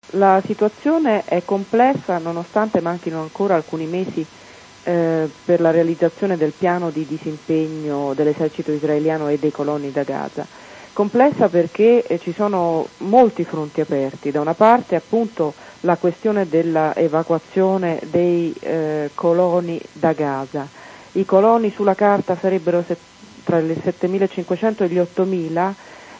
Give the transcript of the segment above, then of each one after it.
La situazione è complessa nonostante manchino ancora alcuni mesi per la realizzazione del piano di disimpegno dell'esercito israeliano e dei coloni da Gaza. Complessa perché ci sono molti fronti aperti, da una parte appunto la questione dell'evacuazione dei coloni da Gaza. I coloni sulla carta sarebbero tra i 7.500 e gli 8.000,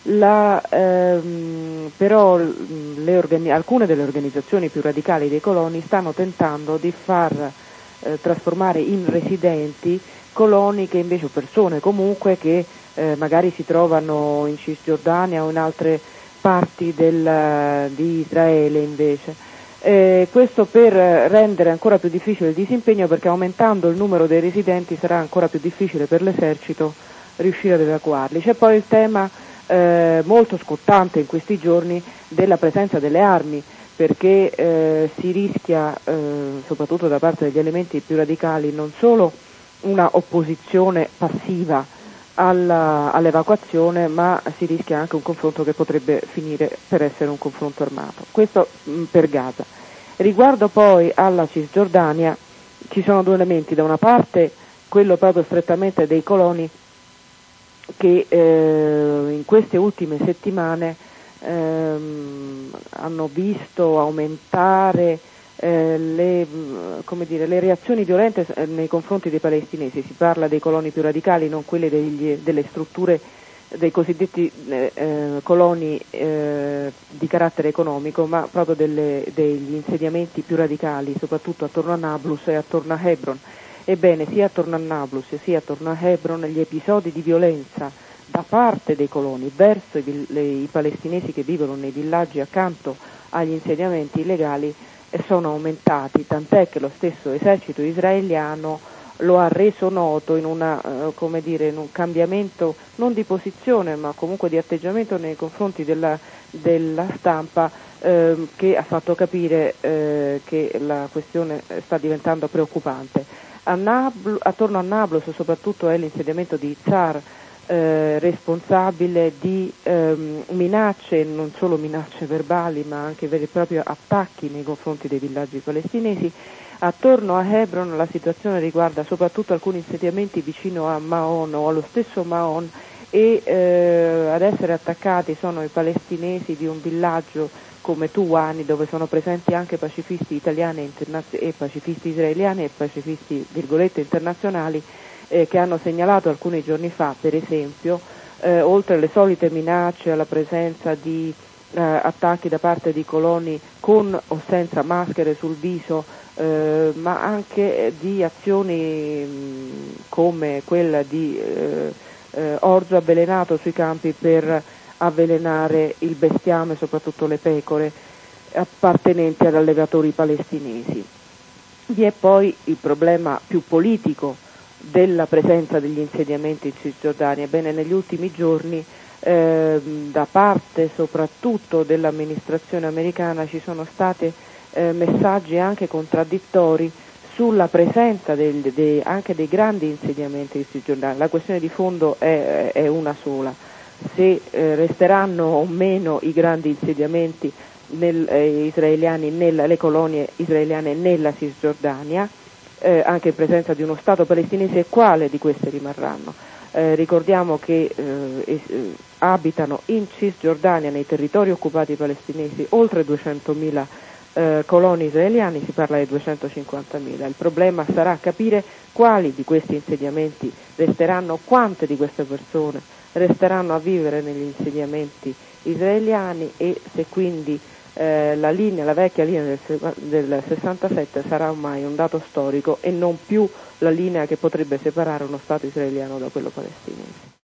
però alcune delle organizzazioni più radicali dei coloni stanno tentando di far trasformare in residenti coloni che invece, o persone comunque, che magari si trovano in Cisgiordania o in altre parti di Israele invece. Questo per rendere ancora più difficile il disimpegno, perché aumentando il numero dei residenti sarà ancora più difficile per l'esercito riuscire ad evacuarli. C'è poi il tema molto scottante in questi giorni della presenza delle armi, perché si rischia, soprattutto da parte degli elementi più radicali, non solo una opposizione passiva all'evacuazione, ma si rischia anche un confronto che potrebbe finire per essere un confronto armato. Questo per Gaza. Riguardo poi alla Cisgiordania ci sono due elementi: da una parte quello proprio strettamente dei coloni che in queste ultime settimane hanno visto aumentare le reazioni violente nei confronti dei palestinesi. Si parla dei coloni più radicali, non quelli delle strutture dei cosiddetti coloni di carattere economico, ma proprio degli insediamenti più radicali, soprattutto attorno a Nablus e attorno a Hebron. Ebbene, sia attorno a Nablus sia attorno a Hebron gli episodi di violenza da parte dei coloni verso i palestinesi che vivono nei villaggi accanto agli insediamenti illegali sono aumentati, tant'è che lo stesso esercito israeliano lo ha reso noto in in un cambiamento non di posizione ma comunque di atteggiamento nei confronti della stampa, che ha fatto capire che la questione sta diventando preoccupante. Attorno a Nablus soprattutto è l'insediamento di Tzar, responsabile di minacce, non solo minacce verbali ma anche veri e propri attacchi nei confronti dei villaggi palestinesi. Attorno a Hebron la situazione riguarda soprattutto alcuni insediamenti vicino a Maon o allo stesso Maon, e ad essere attaccati sono i palestinesi di un villaggio come Tuwani, dove sono presenti anche pacifisti italiani e pacifisti israeliani e pacifisti virgolette internazionali, che hanno segnalato alcuni giorni fa, per esempio, oltre alle solite minacce alla presenza di attacchi da parte di coloni con o senza maschere sul viso, ma anche di azioni come quella di orzo avvelenato sui campi per avvelenare il bestiame, soprattutto le pecore appartenenti ad allevatori palestinesi. Vi è poi il problema più politico della presenza degli insediamenti in Cisgiordania. Ebbene, negli ultimi giorni da parte soprattutto dell'amministrazione americana ci sono stati messaggi anche contraddittori sulla presenza anche dei grandi insediamenti in Cisgiordania. La questione di fondo è una sola: se resteranno o meno i grandi insediamenti israeliani le colonie israeliane nella Cisgiordania, anche in presenza di uno Stato palestinese, e quale di queste rimarranno. Ricordiamo che abitano in Cisgiordania, nei territori occupati palestinesi, oltre 200.000 coloni israeliani, si parla di 250.000. Il problema sarà capire quali di questi insediamenti resteranno, quante di queste persone resteranno a vivere negli insediamenti israeliani, e se quindi la vecchia linea del 67 sarà ormai un dato storico e non più la linea che potrebbe separare uno Stato israeliano da quello palestinese.